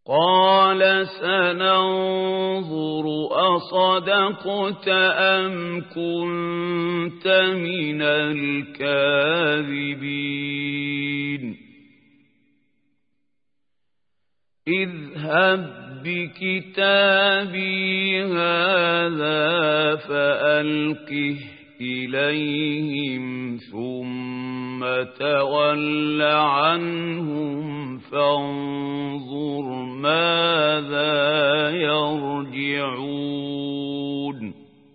قال سننظر أصدقت أم كنت من الكاذبين اذهب بكتابي هذا فألقه إليهم ثم تول عنهم فانظر ماذا يرجعون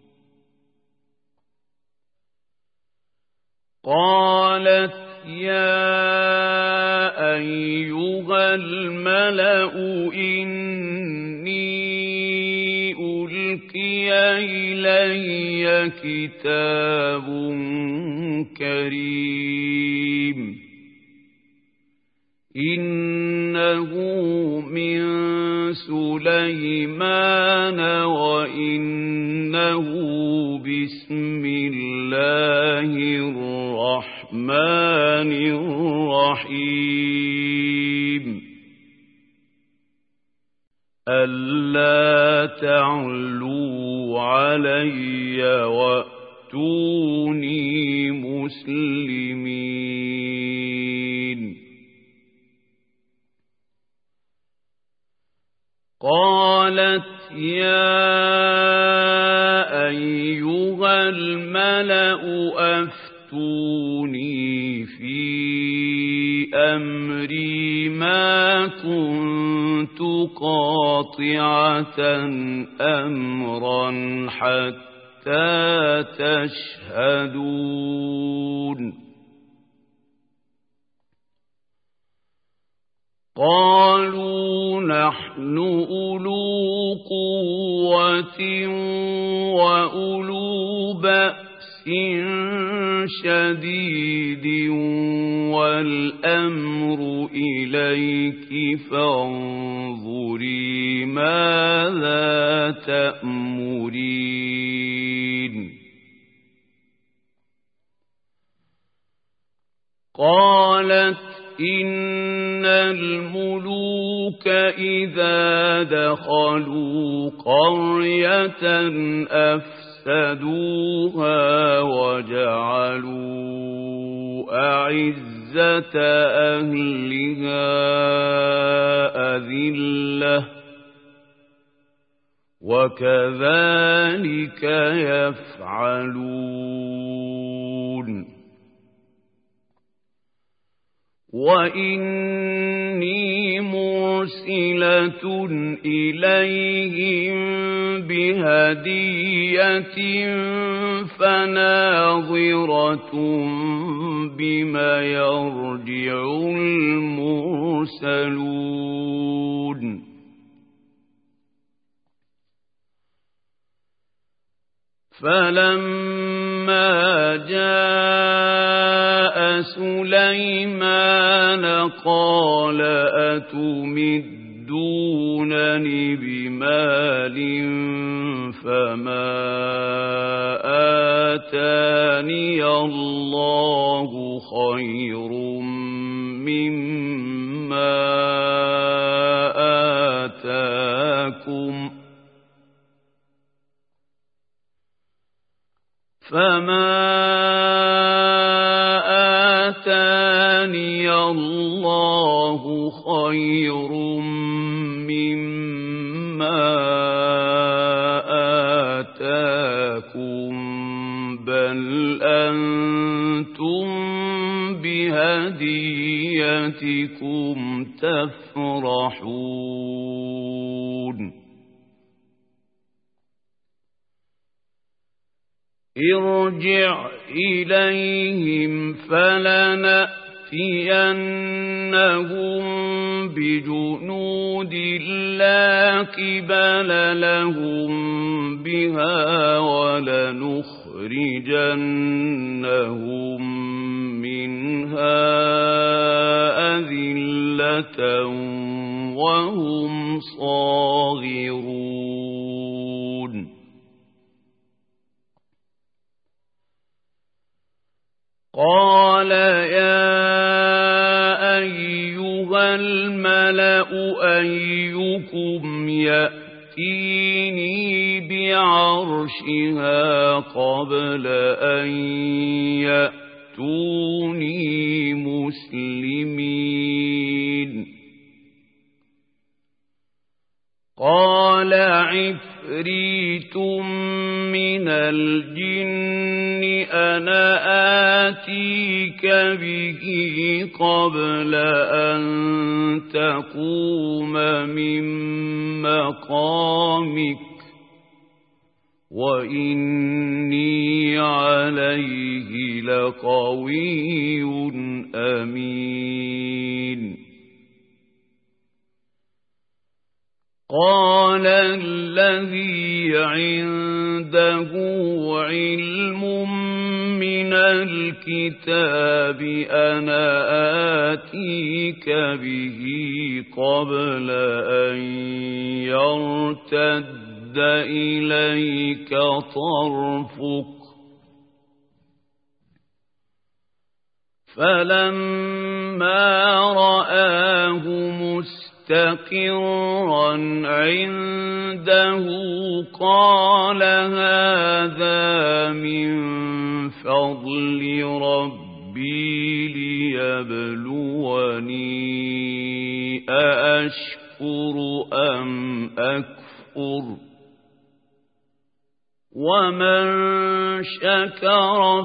قالت يا أيها الملأ إني ألقي إلي كتاب كريم إنه من سليمان وإنه بسم الله الرحمن الرحيم ألا تعلوا علي وأتوني مسلمين قالت يا أيها الملأ أفتوني في أمري ما كنت قاطعة أمرا حتى تشهدون قالوا نحن أولو قوة وأولو بأس شديد والأمر إليك فانظري ماذا تأمرين قالت إن الملوك إذا دخلوا قرية أفسدوها وجعلوا أعزة أهلها أذلة وكذلك يفعلون وإني مرسلة إليهم بهدية فناظرة بما يرجع المرسلون فلما جاء سليمان قال أتمدونني بمال فما آتاني الله خير مما آتاكم فما آتاني الله خير مما آتاكم بل أنتم بهديتكم تفرحون ارجع إليهم فلنأتينهم بجنود لا قبل لهم بها ولنخرجنهم منها أذلة وهم صاغرون قال يا أيها الملأ أيكم يأتيني بعرشها قبل أن يأتوني مسلمين قال عفريت من الجن أنا آتيك به قبل أن تقوم من مقامك وإني عليه لقوي أمين قال الذي عنده علم من الكتاب أنا آتيك به قبل أن يرتد إليك طرفك فلما رآه مستقرا عنده قال هذا من فضل ربي ليبلوني أأشكر أم أكفر ومن شكر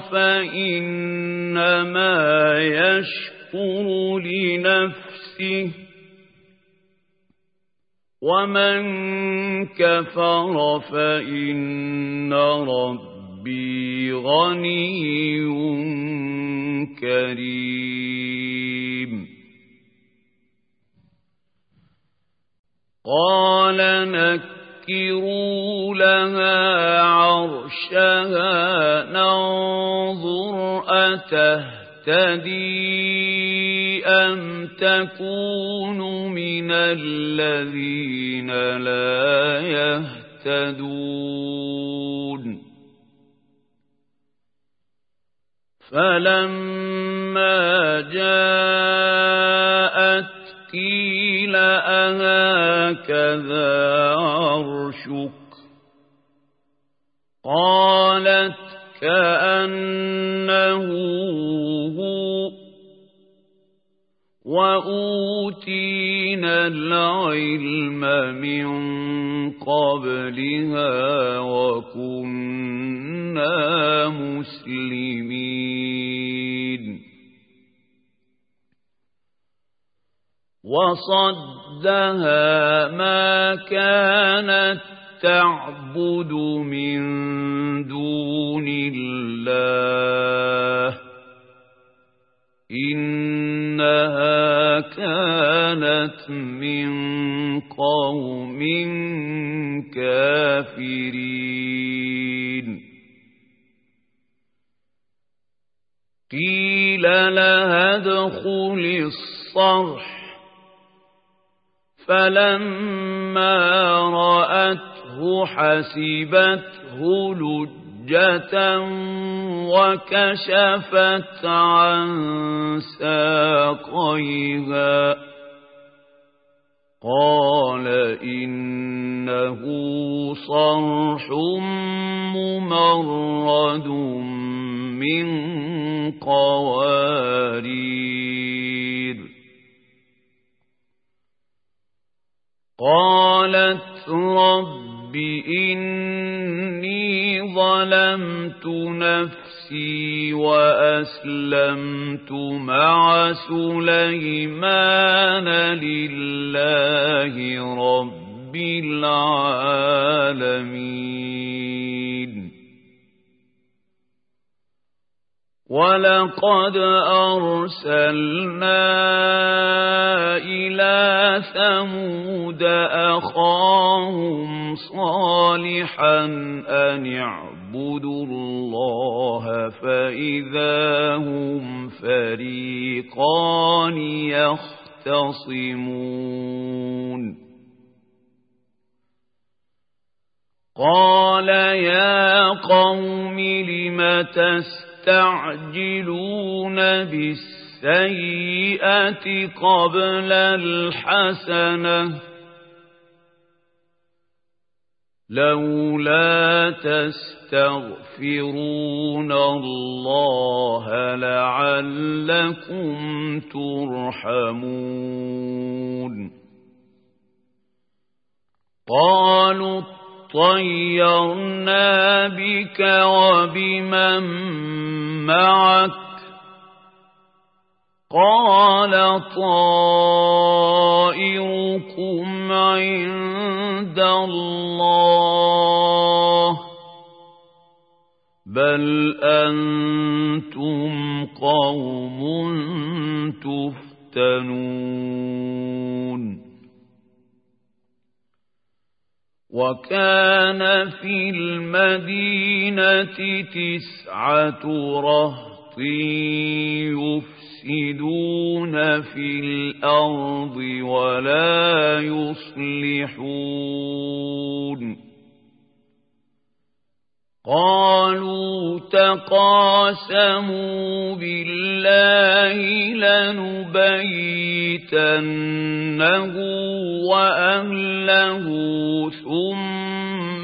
فإنما يشكر لنفسه ومن كفر فإن ربي غني كريم قال نكروا لها عرشها ننظر أتهتدي أم تكون من الذين لا يهتدون فلما جاءت قيل أهكذا عرشك قالت كأنه هو وأوتينا العلم من قبلها وكنا مسلمين وصدها ما كانت تعبد من دون الله إنها كانت من قوم كافرين قيل لها ادخل الصرح فلما رأته حسبته لجة وكشفت عن ساقيها قال إنه صرح ممرد من قوارير قالت رب إني ظلمت نفسي وأسلمت مع سليمان لله رب العالمين ولقد أرسلنا إلى ثمود أخاهم صالحا أن اعبدوا الله فإذا هم فريقان يختصمون قال يا قوم لم تستعجلون بالسيئة بالسيئة قبل الحسنة لولا تستغفرون الله لعلكم ترحمون قالوا طيرنا بك وبمن معك قال طائركم عند الله بل أنتم قوم تفتنون وكان في المدينة 9 رهط يفسدون في الأرض ولا يصلحون قالوا تقاسموا بالله لنبيتنه وأهله ثم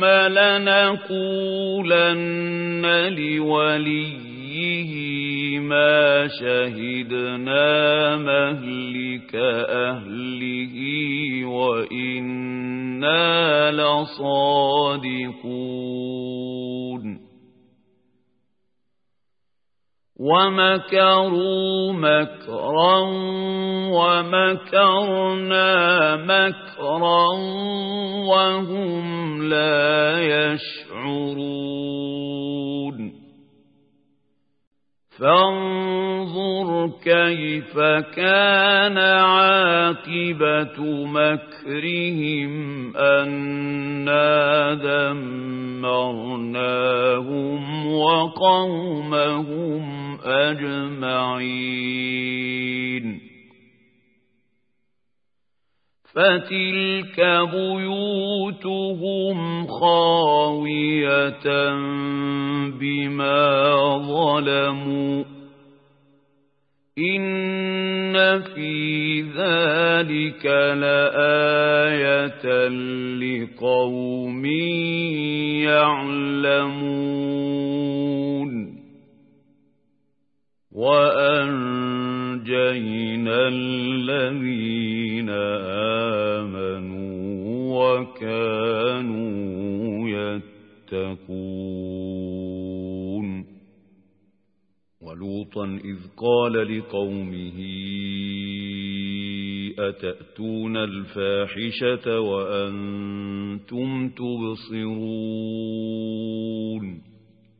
لنقولن لوليه ما شهدنا مهلك أهله وإنا لصادقون ومكروا مكرا ومكرنا مكرا وهم لا يشعرون فانظر كيف كان عاقبة مكرهم أنا دمرناهم وقومهم أجمعين فتلك بيوتهم خاوية بما ظلموا إن في ذلك لآية لقوم يعلمون وأنجينا الذين آمنوا وكانوا يتقون ولوطا إذ قال لقومه أتأتون الفاحشة وأنتم تبصرون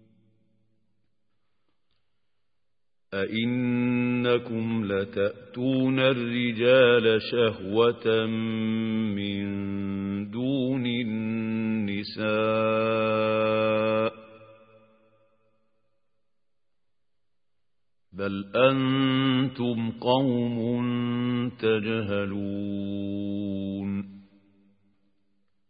أئنكم لتأتون الرجال شهوة من دون النساء بل أنتم قوم تجهلون